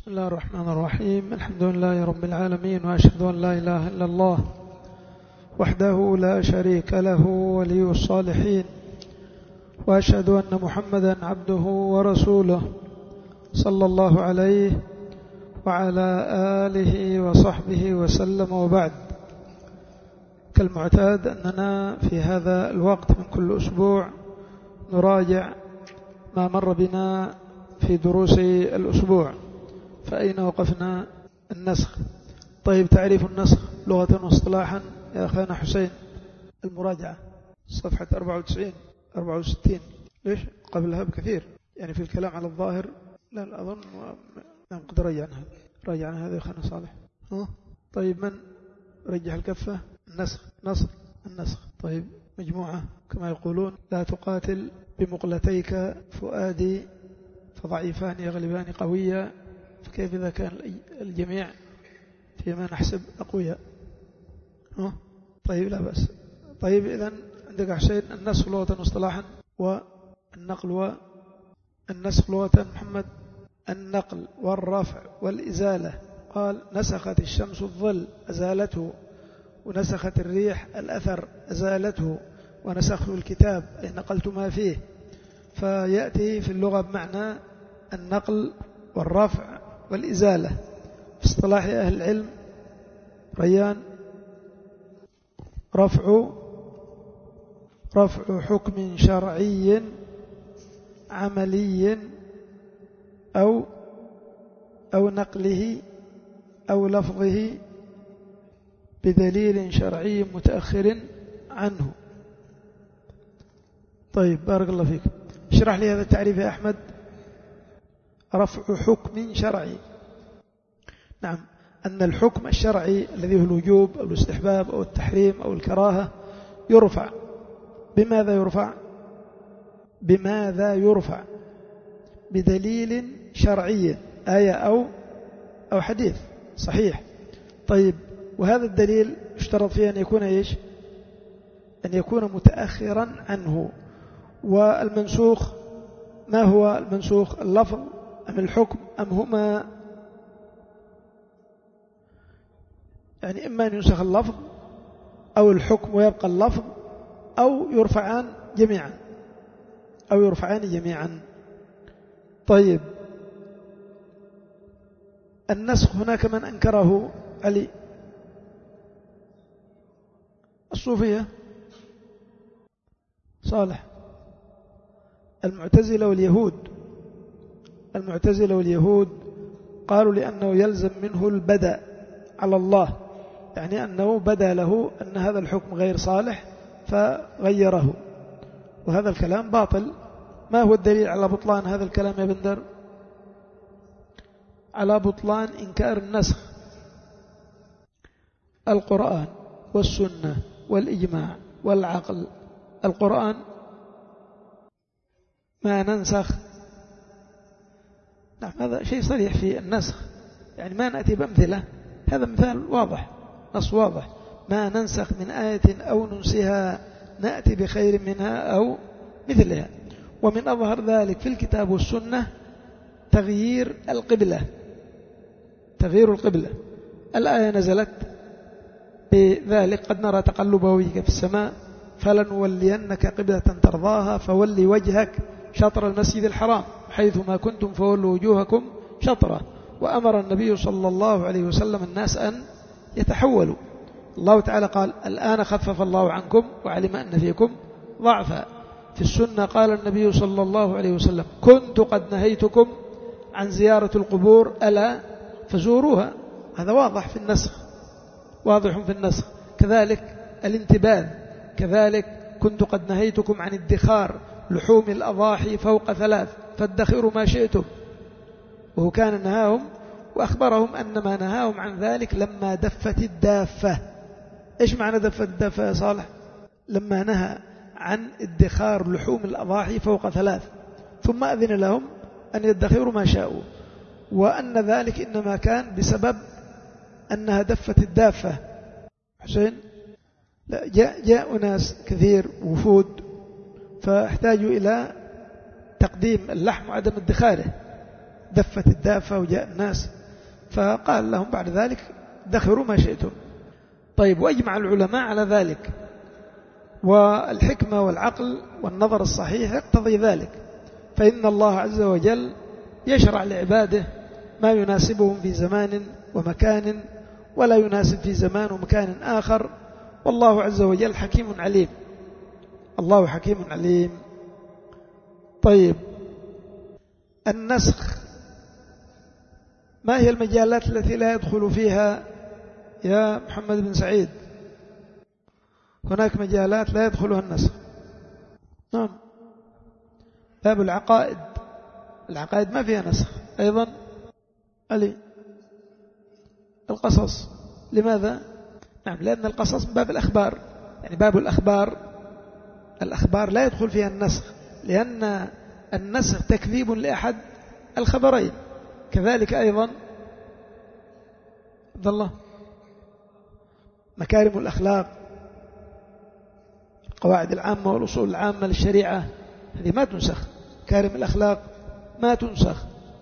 بسم الله الرحمن الرحيم. الحمد لله رب العالمين، وأشهد أن لا إله إلا الله وحده لا شريك له ولي الصالحين، وأشهد أن محمدا عبده ورسوله صلى الله عليه وعلى آله وصحبه وسلم. وبعد، كالمعتاد أننا في هذا الوقت من كل أسبوع نراجع ما مر بنا في دروس الأسبوع. فأين وقفنا؟ النسخ. طيب، تعريف النسخ لغة واصطلاحا يا أخانا حسين. المراجعة صفحة 94 64. ليش قبلها بكثير؟ يعني في الكلام على الظاهر لا أظن. نعم، قد راجعنا هذا يا أخانا صالح. طيب، من رجح الكفة؟ النسخ. طيب، مجموعة كما يقولون: لا تقاتل بمقلتيك فؤادي فضعيفان يغلبان قوية، فكيف إذا كان الجميع فيما نحسب أقوياء؟ طيب، لا بأس. طيب، إذن عندك حسين النسخ لغة واصطلاحا والنقل. والنسخ لغة محمد: النقل والرفع والإزالة. قال: نسخت الشمس الظل أزالته، ونسخت الريح الأثر أزالته، ونسخت الكتاب أي نقلت ما فيه. فيأتي في اللغة بمعنى النقل والرفع والإزالة. في اصطلاح أهل العلم ريان: رفع حكم شرعي عملي أو نقله أو لفظه بدليل شرعي متأخر عنه. طيب، بارك الله فيك. اشرح لي هذا التعريف يا أحمد. رفع حكم شرعي. نعم، أن الحكم الشرعي الذي هو الوجوب أو الاستحباب أو التحريم أو الكراهة يرفع. بماذا يرفع؟ بدليل شرعي، آية أو حديث صحيح. طيب، وهذا الدليل يشترط فيه أن يكون إيش؟ أن يكون متأخرا عنه. والمنسوخ، ما هو المنسوخ؟ اللفظ أم الحكم أم هما؟ يعني إما أن ينسخ اللفظ أو الحكم ويبقى اللفظ، أو يرفعان جميعا. طيب، النسخ هناك من أنكره علي. الصوفية صالح. المعتزلة واليهود قالوا لأنه يلزم منه البدء على الله، يعني أنه بدا له أن هذا الحكم غير صالح فغيره، وهذا الكلام باطل. ما هو الدليل على بطلان هذا الكلام يا بندر؟ على بطلان إنكار النسخ القرآن والسنة والإجماع والعقل. القرآن ما ننسخ. نعم، هذا شيء صريح في النسخ، يعني ما نأتي بأمثلة. هذا مثال واضح، نص واضح: ما ننسخ من آية أو ننسها نأتي بخير منها أو مثلها. ومن أظهر ذلك في الكتاب والسنة تغيير القبلة. الآية نزلت بذلك: قد نرى تقلب وجهك في السماء فلنولينك قبلة ترضاها فولي وجهك شطر المسجد الحرام حيث ما كنتم فولوا وجوهكم شطره. وأمر النبي صلى الله عليه وسلم الناس أن يتحولوا. الله تعالى قال: الآن خفف الله عنكم وعلم أن فيكم ضعفا. في السنة قال النبي صلى الله عليه وسلم: كنت قد نهيتكم عن زيارة القبور ألا فزوروها. هذا واضح في النسخ. كذلك الانتباذ، كذلك: كنت قد نهيتكم عن ادخار لحوم الأضاحي فوق 3 فادخروا ما شئتم. وهو كان نهاهم وأخبرهم أن ما نهاهم عن ذلك لما دفت الدافة. إيش معنى دفت الدافة يا صالح؟ لما نهى عن ادخار لحوم الأضاحي فوق 3 ثم أذن لهم أن يدخروا ما شاءوا، وأن ذلك إنما كان بسبب أنها دفت الدافة. حسين، لا، جاء ناس كثير وفود فاحتاجوا إلى تقديم اللحم وعدم ادخاره. دفت الدافة وجاء الناس فقال لهم بعد ذلك ادخروا ما شئتم. طيب، وأجمع العلماء على ذلك، والحكمة والعقل والنظر الصحيح يقتضي ذلك، فإن الله عز وجل يشرع لعباده ما يناسبهم في زمان ومكان ولا يناسب في زمان ومكان آخر، والله عز وجل حكيم عليم. الله حكيم عليم. طيب، النسخ ما هي المجالات التي لا يدخل فيها يا محمد بن سعيد؟ هناك مجالات لا يدخلها النسخ. نعم، باب العقائد، العقائد ما فيها نسخ. أيضا علي القصص، لماذا؟ نعم، لأن القصص من باب الأخبار، يعني باب الأخبار، الأخبار لا يدخل فيها النسخ، لأن النسخ تكذيب لأحد الخبرين. كذلك أيضا عبد الله مكارم الأخلاق، القواعد العامة والأصول العامة للشريعة هذه ما تنسخ، مكارم الأخلاق ما تنسخ.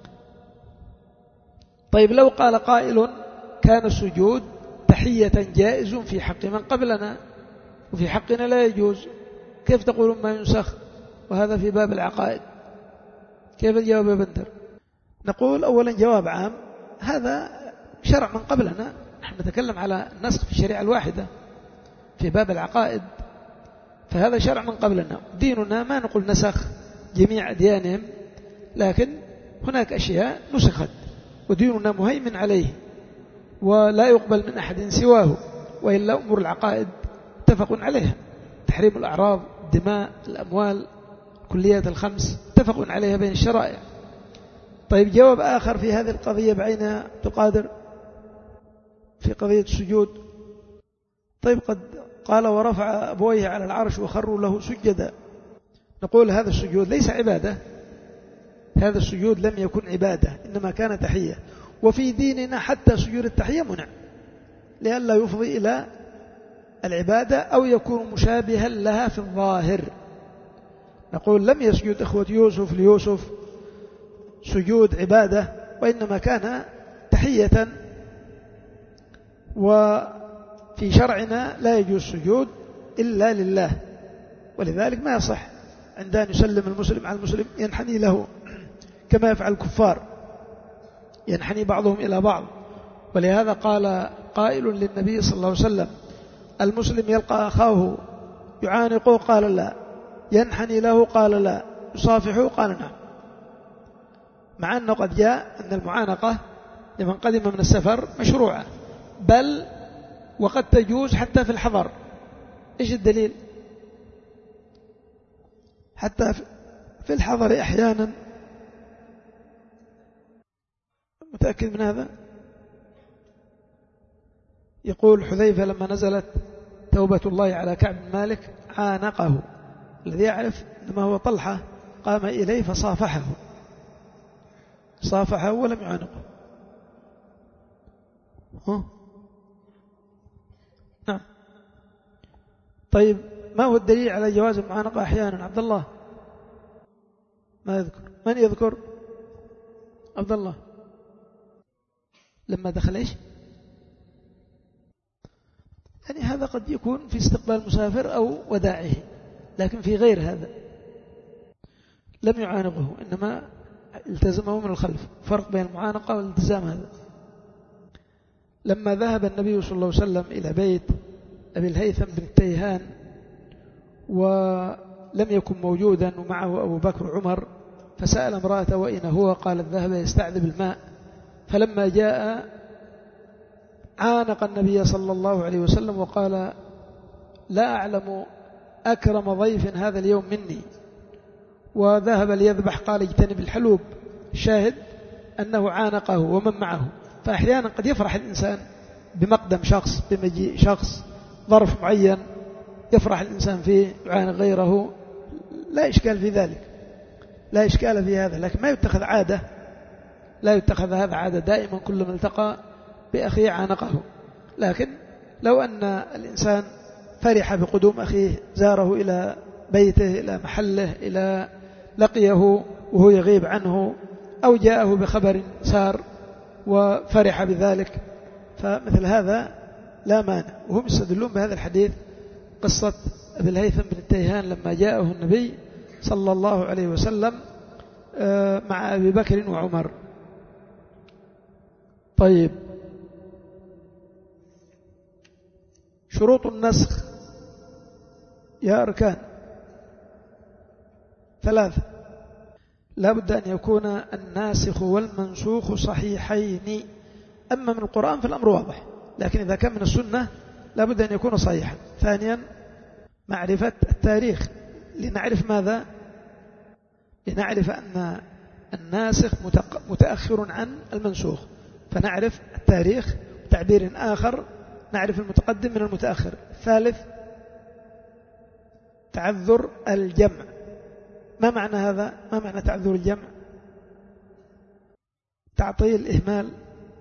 طيب، لو قال قائل كان السجود تحية جائز في حق من قبلنا وفي حقنا لا يجوز، كيف تقولون ما ينسخ وهذا في باب العقائد؟ كيف الجواب يا بندر؟ نقول أولا جواب عام، هذا شرع من قبلنا، نحن نتكلم على النسخ في الشريعة الواحدة في باب العقائد، فهذا شرع من قبلنا. ديننا ما نقول نسخ جميع أديانهم، لكن هناك أشياء نسخت وديننا مهيمن عليه ولا يقبل من أحد سواه، وإلا أمور العقائد اتفق عليها، تحريم الأعراض، الدماء، الأموال، كليات الخمس اتفق عليها بين الشرائع. طيب، جواب آخر في هذه القضية بعينها تقادر في قضية السجود. طيب، قد قال ورفع أبويه على العرش وخروا له سجدا، نقول هذا السجود ليس عبادة، هذا السجود لم يكن عبادة، إنما كان تحية، وفي ديننا حتى سجود التحية منع لئلا يفضي إلى العبادة أو يكون مشابها لها في الظاهر. نقول لم يسجد إخوة يوسف ليوسف سجود عبادة، وإنما كان تحية، وفي شرعنا لا يجوز السجود إلا لله، ولذلك ما يصح عند أن يسلم المسلم على المسلم ينحني له كما يفعل الكفار، ينحني بعضهم إلى بعض. ولهذا قال قائل للنبي صلى الله عليه وسلم: المسلم يلقى أخاه يعانقه؟ قال لا. ينحني له؟ قال لا. يصافحه؟ قال نعم. مع أنه قد جاء أن المعانقة لمن قدم من السفر مشروعة، بل وقد تجوز حتى في الحضر. إيش الدليل؟ حتى في الحضر أحيانا. متأكد من هذا؟ يقول حذيفة لما نزلت توبة الله على كعب بن مالك عانقه، الذي يعرف إنما هو طلحة، قام إليه فصافحه، صافحه ولم يعانقه. نعم. طيب، ما هو الدليل على جواز المعانقة أحيانا؟ عبد الله ما يذكر. من يذكر؟ عبد الله لما دخل إيش؟ يعني هذا قد يكون في استقبال المسافر أو وداعه، لكن في غير هذا لم يعانقه، إنما التزمه من الخلف. فرق بين المعانقة والالتزام هذا. لما ذهب النبي صلى الله عليه وسلم إلى بيت أبي الهيثم بن التيهان ولم يكن موجودا ومعه أبو بكر وعمر، فسأل امرأته وإن هو؟ قالت ذهب يستعذب الماء. فلما جاء عانق النبي صلى الله عليه وسلم وقال: لا أعلم أكرم ضيف هذا اليوم مني. وذهب ليذبح، قال: اجتنب الحلوب. شاهد أنه عانقه ومن معه. فأحيانا قد يفرح الإنسان بمقدم شخص، بمجيء شخص، ظرف معين يفرح الإنسان فيه، يعانق غيره، لا إشكال في ذلك، لا إشكال في هذا، لكن ما يتخذ عادة، لا يتخذ هذا عادة دائما كل من التقى بأخيه عانقه. لكن لو أن الإنسان فرح بقدوم أخيه، زاره إلى بيته، إلى محله، إلى لقيه وهو يغيب عنه، أو جاءه بخبر سار، وفرح بذلك، فمثل هذا لا مانع. وهم يستدلون بهذا الحديث قصة أبي الهيثم بن التيهان لما جاءه النبي صلى الله عليه وسلم مع أبي بكر وعمر. طيب، شروط النسخ يا أركان 3: لا بد أن يكون الناسخ والمنسوخ صحيحين. أما من القرآن فالأمر واضح، لكن إذا كان من السنة لا بد أن يكون صحيحا. ثانيا، معرفة التاريخ، لنعرف ماذا؟ لنعرف أن الناسخ متأخر عن المنسوخ، فنعرف التاريخ. بتعبير آخر نعرف المتقدم من المتأخر. ثالث، تعذر الجمع. ما معنى هذا؟ ما معنى تعذر الجمع؟ تعطيل، إهمال،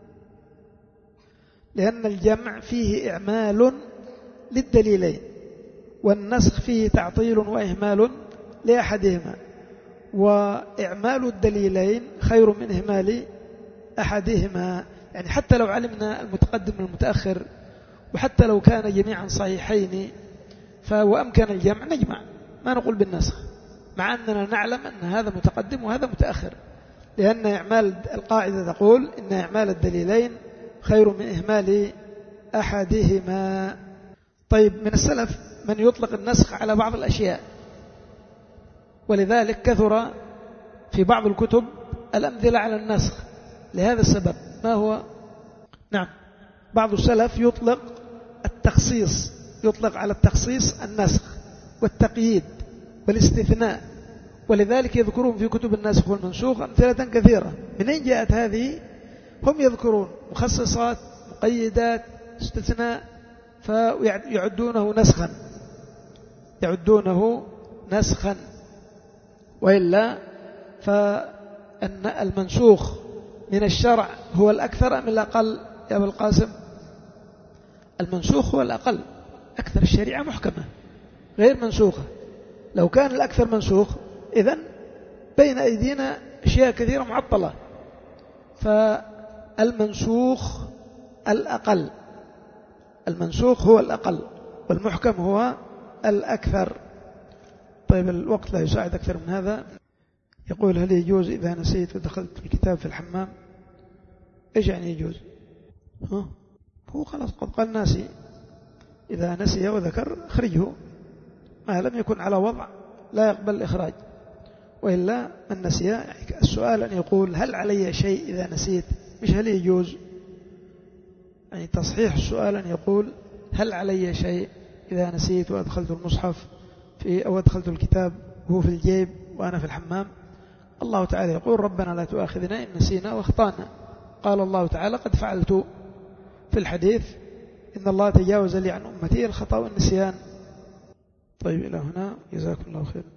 لأن الجمع فيه إعمال للدليلين، والنسخ فيه تعطيل وإهمال لأحدهما، وإعمال الدليلين خير من إهمال أحدهما. يعني حتى لو علمنا المتقدم من المتأخر، وحتى لو كان جميعا صحيحين وأمكن الجمع، نجمع، ما نقول بالنسخ، مع أننا نعلم أن هذا متقدم وهذا متأخر، لأن إعمال القاعدة تقول إن إعمال الدليلين خير من إهمال أحدهما. طيب، من السلف من يطلق النسخ على بعض الأشياء، ولذلك كثر في بعض الكتب الأمثلة على النسخ لهذا السبب. ما هو؟ نعم، بعض السلف يطلق التخصيص، يطلق على التخصيص النسخ والتقييد والاستثناء، ولذلك يذكرون في كتب الناسخ والمنسوخ أمثلة كثيرة. من أين جاءت هذه؟ هم يذكرون مخصصات، مقيدات، استثناء، فيعدونه نسخا، يعدونه نسخا. وإلا فأن المنسوخ من الشرع هو الأكثر أم الأقل يا أبا القاسم؟ المنسوخ هو الأقل، أكثر الشريعة محكمة غير منسوخة. لو كان الأكثر منسوخ إذن بين أيدينا أشياء كثيرة معطلة، فالمنسوخ الأقل، المنسوخ هو الأقل والمحكم هو الأكثر. طيب، الوقت لا يساعد أكثر من هذا. يقول: هل يجوز إذا نسيت ودخلت الكتاب في الحمام؟ إيش يعني يجوز؟ هو خلاص قد قال ناسي، إذا نسي وذكر أخرجه، ما لم يكن على وضع لا يقبل الإخراج. وإلا من نسي، يعني السؤال أن يقول: هل علي شيء إذا نسيت؟ مش هل يجوز. يعني تصحيح السؤال أن يقول: هل علي شيء إذا نسيت وأدخلت المصحف أو أدخلت الكتاب وهو في الجيب وأنا في الحمام؟ الله تعالى يقول: ربنا لا تؤاخذنا إن نسينا واخطأنا. قال الله تعالى: قد فعلت في الحديث إن الله تجاوز لي عن أمتي الخطأ والنسيان. طيب، إلى هنا، جزاكم الله خير.